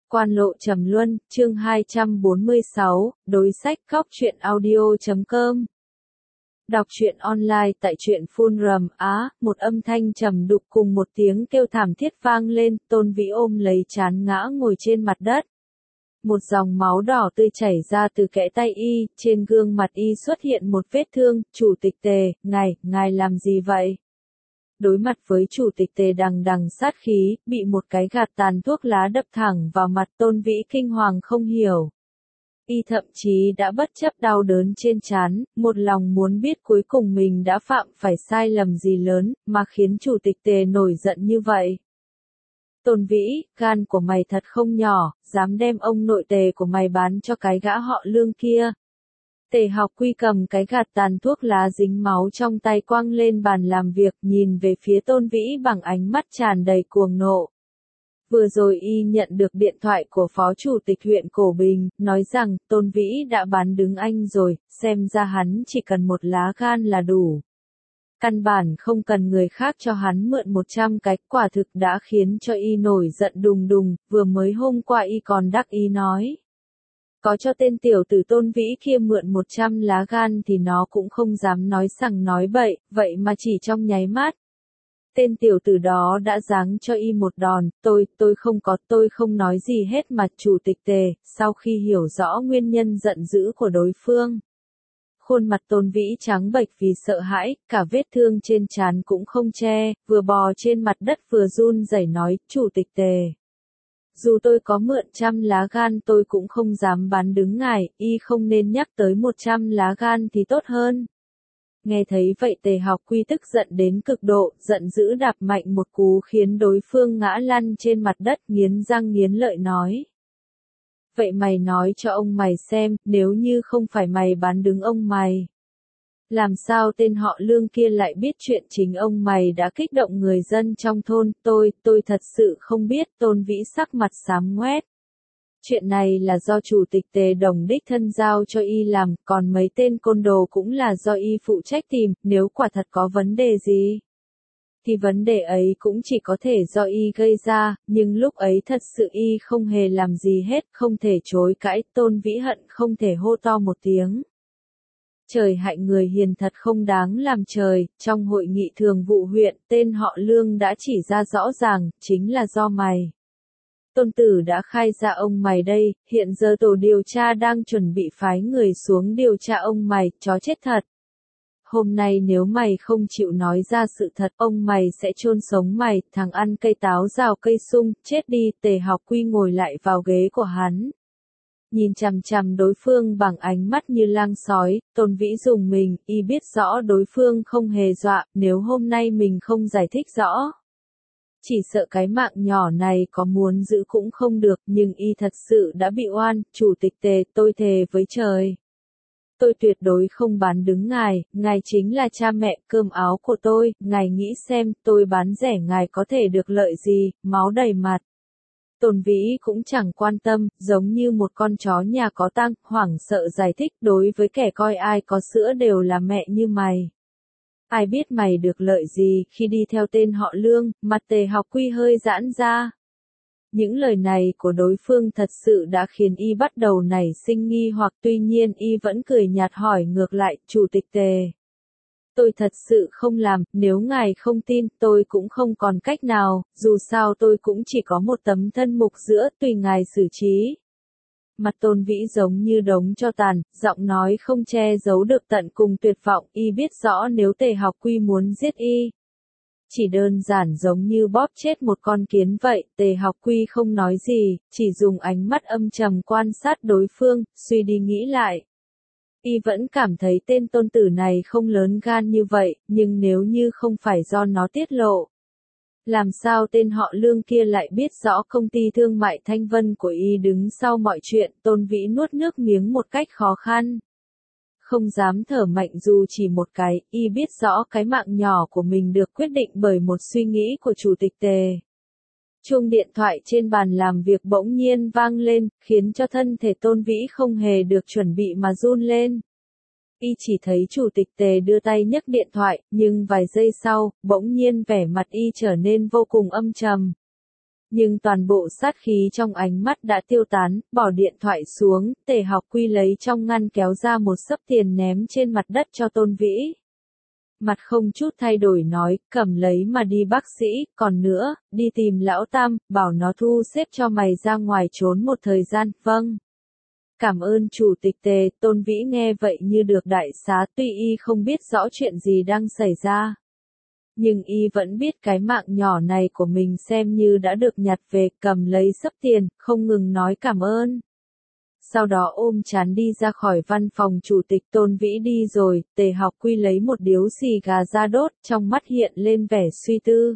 Quan lộ trầm luân, chương 246, đối sách góc truyện audio.com. Đọc truyện online tại truyện Forum Á, một âm thanh trầm đục cùng một tiếng kêu thảm thiết vang lên, Tôn Vĩ ôm lấy trán ngã ngồi trên mặt đất. Một dòng máu đỏ tươi chảy ra từ kẽ tay y, trên gương mặt y xuất hiện một vết thương, chủ tịch Tề, ngài làm gì vậy? Đối mặt với chủ tịch Tề đằng đằng sát khí, bị một cái gạt tàn thuốc lá đập thẳng vào mặt, Tôn Vĩ kinh hoàng không hiểu. Y thậm chí đã bất chấp đau đớn trên trán, một lòng muốn biết cuối cùng mình đã phạm phải sai lầm gì lớn, mà khiến chủ tịch Tề nổi giận như vậy. Tôn Vĩ, gan của mày thật không nhỏ, dám đem ông nội Tề của mày bán cho cái gã họ Lương kia. Tề Học Quy cầm cái gạt tàn thuốc lá dính máu trong tay quăng lên bàn làm việc, nhìn về phía Tôn Vĩ bằng ánh mắt tràn đầy cuồng nộ. Vừa rồi y nhận được điện thoại của Phó Chủ tịch huyện Cổ Bình, nói rằng Tôn Vĩ đã bán đứng anh rồi, xem ra hắn chỉ cần một lá gan là đủ. Căn bản không cần người khác cho hắn mượn 100 cái, quả thực đã khiến cho y nổi giận đùng đùng, vừa mới hôm qua y còn đắc ý nói. Có cho tên tiểu tử Tôn Vĩ kia mượn 100 lá gan thì nó cũng không dám nói sằng nói bậy, vậy mà chỉ trong nháy mắt. Tên tiểu tử đó đã giáng cho y một đòn, tôi không nói gì hết mà chủ tịch Tề, sau khi hiểu rõ nguyên nhân giận dữ của đối phương. Khuôn mặt Tôn Vĩ trắng bệch vì sợ hãi, cả vết thương trên trán cũng không che, vừa bò trên mặt đất vừa run rẩy nói, chủ tịch Tề. Dù tôi có mượn 100 lá gan tôi cũng không dám bán đứng ngài, y không nên nhắc tới 100 lá gan thì tốt hơn. Nghe thấy vậy Tề Học Quy tức giận đến cực độ, giận dữ đạp mạnh một cú khiến đối phương ngã lăn trên mặt đất, nghiến răng nghiến lợi nói. Vậy mày nói cho ông mày xem, nếu như không phải mày bán đứng ông mày. Làm sao tên họ Lương kia lại biết chuyện chính ông mày đã kích động người dân trong thôn, tôi thật sự không biết, Tôn Vĩ sắc mặt xám ngoét. Chuyện này là do chủ tịch Tề Đồng đích thân giao cho y làm, còn mấy tên côn đồ cũng là do y phụ trách tìm, nếu quả thật có vấn đề gì. Thì vấn đề ấy cũng chỉ có thể do y gây ra, nhưng lúc ấy thật sự y không hề làm gì hết, không thể chối cãi, Tôn Vĩ hận không thể hô to một tiếng. Trời hạnh người hiền thật không đáng làm trời, trong hội nghị thường vụ huyện, tên họ Lương đã chỉ ra rõ ràng, chính là do mày. Tôn tử đã khai ra ông mày đây, hiện giờ tổ điều tra đang chuẩn bị phái người xuống điều tra ông mày, chó chết thật. Hôm nay nếu mày không chịu nói ra sự thật, ông mày sẽ chôn sống mày, thằng ăn cây táo rào cây sung, chết đi, Tề Học Quy ngồi lại vào ghế của hắn. Nhìn chằm chằm đối phương bằng ánh mắt như lang sói, Tôn Vĩ dùng mình, y biết rõ đối phương không hề dọa, nếu hôm nay mình không giải thích rõ. Chỉ sợ cái mạng nhỏ này có muốn giữ cũng không được, nhưng y thật sự đã bị oan, chủ tịch Tề, tôi thề với trời. Tôi tuyệt đối không bán đứng ngài chính là cha mẹ cơm áo của tôi, ngài nghĩ xem, tôi bán rẻ ngài có thể được lợi gì, máu đầy mặt. Tôn Vĩ cũng chẳng quan tâm, giống như một con chó nhà có tang, hoảng sợ giải thích, đối với kẻ coi ai có sữa đều là mẹ như mày. Ai biết mày được lợi gì khi đi theo tên họ Lương, mặt Tề Học Quy hơi giãn ra. Những lời này của đối phương thật sự đã khiến y bắt đầu nảy sinh nghi hoặc, tuy nhiên y vẫn cười nhạt hỏi ngược lại, chủ tịch Tề. Tôi thật sự không làm, nếu ngài không tin, tôi cũng không còn cách nào, dù sao tôi cũng chỉ có một tấm thân mục giữa, tùy ngài xử trí. Mặt Tôn Vĩ giống như đống tro tàn, giọng nói không che giấu được tận cùng tuyệt vọng, y biết rõ nếu Tề Học Quy muốn giết y. Chỉ đơn giản giống như bóp chết một con kiến vậy, Tề Học Quy không nói gì, chỉ dùng ánh mắt âm trầm quan sát đối phương, suy đi nghĩ lại. Y vẫn cảm thấy tên tôn tử này không lớn gan như vậy, nhưng nếu như không phải do nó tiết lộ. Làm sao tên họ Lương kia lại biết rõ công ty thương mại Thanh Vân của y đứng sau mọi chuyện, Tôn Vĩ nuốt nước miếng một cách khó khăn. Không dám thở mạnh dù chỉ một cái, y biết rõ cái mạng nhỏ của mình được quyết định bởi một suy nghĩ của chủ tịch Tề. Chuông điện thoại trên bàn làm việc bỗng nhiên vang lên, khiến cho thân thể Tôn Vĩ không hề được chuẩn bị mà run lên. Y chỉ thấy chủ tịch Tề đưa tay nhấc điện thoại, nhưng vài giây sau, bỗng nhiên vẻ mặt y trở nên vô cùng âm trầm. Nhưng toàn bộ sát khí trong ánh mắt đã tiêu tán, bỏ điện thoại xuống, Tề Học Quy lấy trong ngăn kéo ra một xấp tiền ném trên mặt đất cho Tôn Vĩ. Mặt không chút thay đổi nói, cầm lấy mà đi bác sĩ, còn nữa, đi tìm lão Tam, bảo nó thu xếp cho mày ra ngoài trốn một thời gian, vâng. Cảm ơn chủ tịch Tề, Tôn Vĩ nghe vậy như được đại xá, tuy y không biết rõ chuyện gì đang xảy ra. Nhưng y vẫn biết cái mạng nhỏ này của mình xem như đã được nhặt về, cầm lấy xấp tiền, không ngừng nói cảm ơn. Sau đó ôm chán đi ra khỏi văn phòng chủ tịch. Tôn Vĩ đi rồi, Tề Học Quy lấy một điếu xì gà ra đốt, trong mắt hiện lên vẻ suy tư.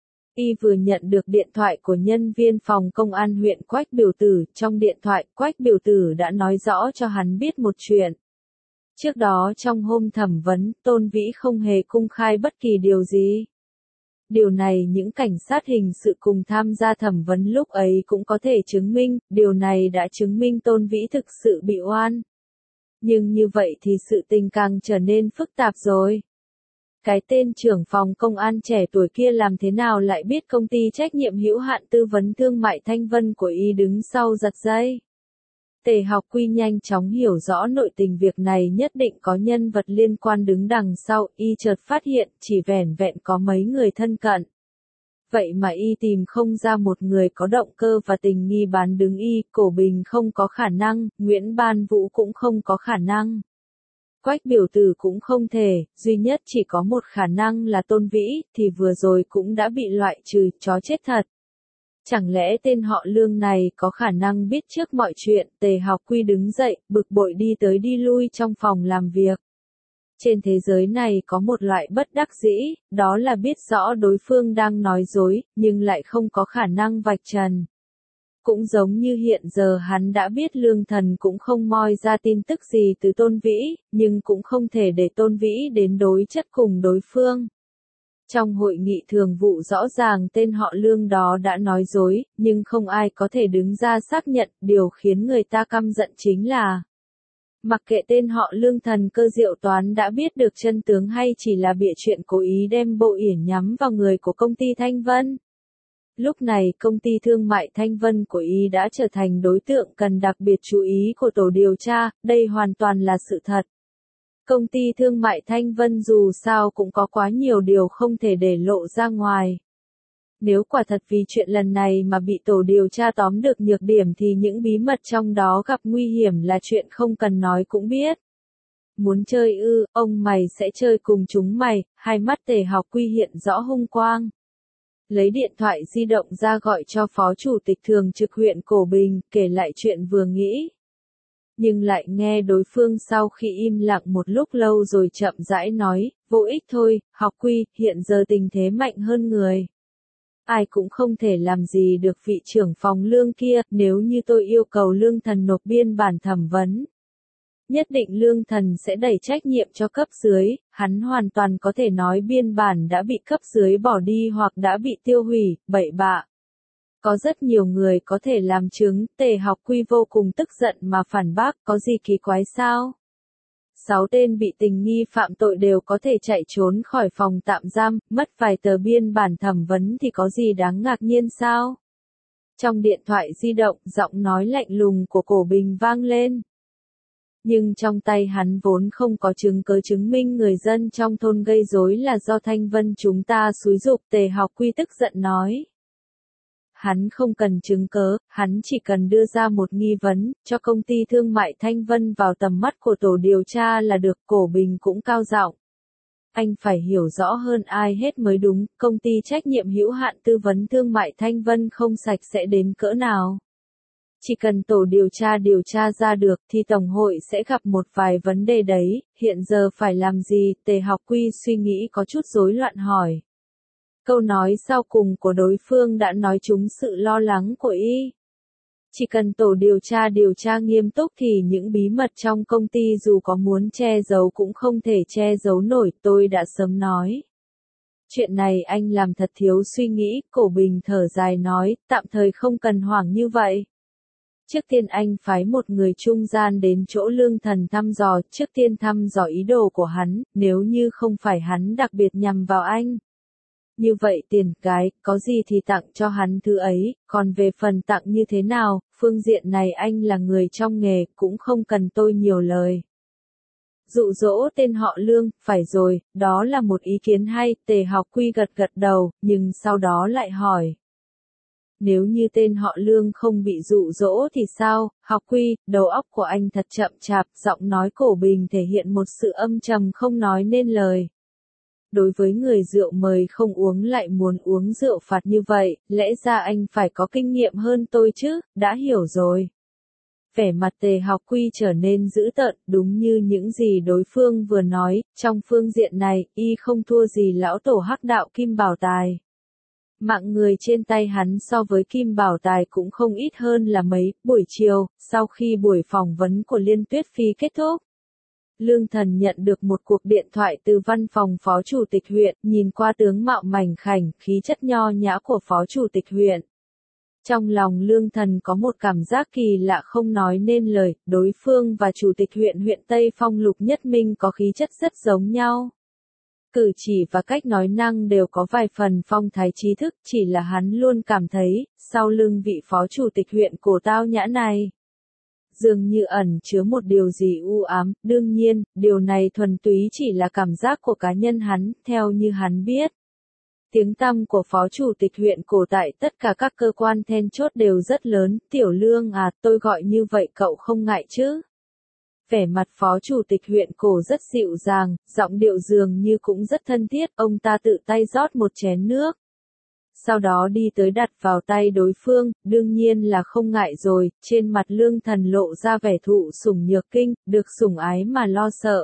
Y vừa nhận được điện thoại của nhân viên phòng công an huyện Quách Biểu Tử, trong điện thoại Quách Biểu Tử đã nói rõ cho hắn biết một chuyện. Trước đó trong hôm thẩm vấn, Tôn Vĩ không hề công khai bất kỳ điều gì. Điều này những cảnh sát hình sự cùng tham gia thẩm vấn lúc ấy cũng có thể chứng minh, điều này đã chứng minh Tôn Vĩ thực sự bị oan. Nhưng như vậy thì sự tình càng trở nên phức tạp rồi. Cái tên trưởng phòng công an trẻ tuổi kia làm thế nào lại biết công ty trách nhiệm hữu hạn tư vấn thương mại Thanh Vân của y đứng sau giật dây? Tề Học Quy nhanh chóng hiểu rõ nội tình việc này nhất định có nhân vật liên quan đứng đằng sau, y chợt phát hiện chỉ vẻn vẹn có mấy người thân cận. Vậy mà y tìm không ra một người có động cơ và tình nghi bán đứng y, Cổ Bình không có khả năng, Nguyễn Ban Vũ cũng không có khả năng. Quách Biểu Tử cũng không thể, duy nhất chỉ có một khả năng là Tôn Vĩ, thì vừa rồi cũng đã bị loại trừ, chó chết thật. Chẳng lẽ tên họ Lương này có khả năng biết trước mọi chuyện? Tề Học Quy đứng dậy, bực bội đi tới đi lui trong phòng làm việc. Trên thế giới này có một loại bất đắc dĩ, đó là biết rõ đối phương đang nói dối, nhưng lại không có khả năng vạch trần. Cũng giống như hiện giờ hắn đã biết Lương Thần cũng không moi ra tin tức gì từ Tôn Vĩ, nhưng cũng không thể để Tôn Vĩ đến đối chất cùng đối phương. Trong hội nghị thường vụ rõ ràng tên họ Lương đó đã nói dối, nhưng không ai có thể đứng ra xác nhận. Điều khiến người ta căm giận chính là mặc kệ tên họ Lương Thần Cơ Diệu Toán đã biết được chân tướng hay chỉ là bịa chuyện cố ý đem Bộ Yển nhắm vào người của công ty Thanh Vân. Lúc này công ty thương mại Thanh Vân của y đã trở thành đối tượng cần đặc biệt chú ý của tổ điều tra, đây hoàn toàn là sự thật. Công ty thương mại Thanh Vân dù sao cũng có quá nhiều điều không thể để lộ ra ngoài. Nếu quả thật vì chuyện lần này mà bị tổ điều tra tóm được nhược điểm thì những bí mật trong đó gặp nguy hiểm là chuyện không cần nói cũng biết. Muốn chơi ư, ông mày sẽ chơi cùng chúng mày, hai mắt Tề Học Quy hiện rõ hung quang. Lấy điện thoại di động ra gọi cho phó chủ tịch thường trực huyện Cổ Bình, kể lại chuyện vừa nghĩ. Nhưng lại nghe đối phương sau khi im lặng một lúc lâu rồi chậm rãi nói, vô ích thôi, Học Quy, hiện giờ tình thế mạnh hơn người. Ai cũng không thể làm gì được vị trưởng phòng Lương kia, nếu như tôi yêu cầu Lương Thần nộp biên bản thẩm vấn. Nhất định Lương Thần sẽ đẩy trách nhiệm cho cấp dưới, hắn hoàn toàn có thể nói biên bản đã bị cấp dưới bỏ đi hoặc đã bị tiêu hủy, bậy bạ. Có rất nhiều người có thể làm chứng, Tề Học Quy vô cùng tức giận mà phản bác, có gì kỳ quái sao? 6 tên bị tình nghi phạm tội đều có thể chạy trốn khỏi phòng tạm giam, mất vài tờ biên bản thẩm vấn thì có gì đáng ngạc nhiên sao? Trong điện thoại di động, giọng nói lạnh lùng của Cổ Bình vang lên. Nhưng trong tay hắn vốn không có chứng cứ chứng minh người dân trong thôn gây rối là do Thanh Vân chúng ta xúi giục. Tề Học Quy tức giận nói. Hắn không cần chứng cớ, hắn chỉ cần đưa ra một nghi vấn, cho công ty thương mại Thanh Vân vào tầm mắt của tổ điều tra là được. Cổ Bình cũng cao giọng. Anh phải hiểu rõ hơn ai hết mới đúng, công ty trách nhiệm hữu hạn tư vấn thương mại Thanh Vân không sạch sẽ đến cỡ nào. Chỉ cần tổ điều tra ra được thì Tổng hội sẽ gặp một vài vấn đề đấy, hiện giờ phải làm gì? Tề Học Quy suy nghĩ có chút rối loạn hỏi. Câu nói sau cùng của đối phương đã nói trúng sự lo lắng của y. Chỉ cần tổ điều tra nghiêm túc thì những bí mật trong công ty dù có muốn che giấu cũng không thể che giấu nổi, tôi đã sớm nói. Chuyện này anh làm thật thiếu suy nghĩ, Cổ Bình thở dài nói, tạm thời không cần hoảng như vậy. Trước tiên anh phái một người trung gian đến chỗ Lương Thần thăm dò, trước tiên thăm dò ý đồ của hắn, nếu như không phải hắn đặc biệt nhằm vào anh. Như vậy tiền cái, có gì thì tặng cho hắn thứ ấy, còn về phần tặng như thế nào, phương diện này anh là người trong nghề, cũng không cần tôi nhiều lời. Dụ dỗ tên họ Lương, phải rồi, đó là một ý kiến hay, Tề Học Quy gật gật đầu, nhưng sau đó lại hỏi. Nếu như tên họ Lương không bị dụ dỗ thì sao, Học Quy, đầu óc của anh thật chậm chạp, giọng nói cổ bình thể hiện một sự âm trầm không nói nên lời. Đối với người rượu mời không uống lại muốn uống rượu phạt như vậy, lẽ ra anh phải có kinh nghiệm hơn tôi chứ, đã hiểu rồi. Vẻ mặt Tề Học Quy trở nên dữ tợn, đúng như những gì đối phương vừa nói, trong phương diện này, y không thua gì lão tổ hắc đạo Kim Bảo Tài. Mạng người trên tay hắn so với Kim Bảo Tài cũng không ít hơn là mấy. Buổi chiều, sau khi buổi phỏng vấn của Liên Tuyết Phi kết thúc, Lương Thần nhận được một cuộc điện thoại từ văn phòng Phó Chủ tịch huyện, nhìn qua tướng mạo mảnh khảnh, khí chất nho nhã của Phó Chủ tịch huyện. Trong lòng Lương Thần có một cảm giác kỳ lạ không nói nên lời, đối phương và Chủ tịch huyện huyện Tây Phong Lục Nhất Minh có khí chất rất giống nhau. Cử chỉ và cách nói năng đều có vài phần phong thái trí thức, chỉ là hắn luôn cảm thấy, sau lưng vị Phó Chủ tịch huyện cổ tao nhã này, dường như ẩn chứa một điều gì u ám, đương nhiên, điều này thuần túy chỉ là cảm giác của cá nhân hắn, theo như hắn biết. Tiếng tăm của Phó Chủ tịch huyện cổ tại tất cả các cơ quan then chốt đều rất lớn, Tiểu Lương à, tôi gọi như vậy cậu không ngại chứ? Vẻ mặt Phó Chủ tịch huyện cổ rất dịu dàng, giọng điệu dường như cũng rất thân thiết, ông ta tự tay rót một chén nước. Sau đó đi tới đặt vào tay đối phương, đương nhiên là không ngại rồi, trên mặt Lương Thần lộ ra vẻ thụ sủng nhược kinh, được sủng ái mà lo sợ.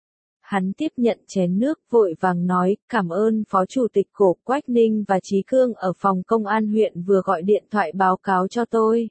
Hắn tiếp nhận chén nước, vội vàng nói, cảm ơn Phó Chủ tịch cổ. Quách Ninh và Trí Cương ở phòng công an huyện vừa gọi điện thoại báo cáo cho tôi.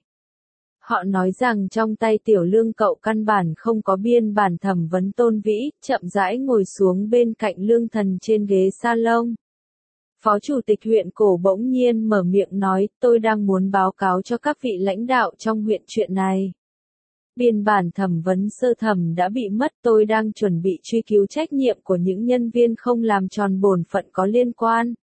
Họ nói rằng trong tay Tiểu Lương cậu căn bản không có biên bản thẩm vấn. Tôn Vĩ chậm rãi ngồi xuống bên cạnh Lương Thần trên ghế salon. Phó Chủ tịch huyện cổ bỗng nhiên mở miệng nói, tôi đang muốn báo cáo cho các vị lãnh đạo trong huyện chuyện này. Biên bản thẩm vấn sơ thẩm đã bị mất, tôi đang chuẩn bị truy cứu trách nhiệm của những nhân viên không làm tròn bổn phận có liên quan.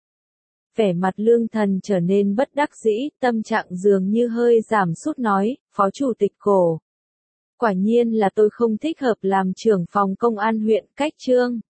Vẻ mặt Lương Thần trở nên bất đắc dĩ, tâm trạng dường như hơi giảm sút nói, Phó Chủ tịch cổ. Quả nhiên là tôi không thích hợp làm trưởng phòng công an huyện. Cách chương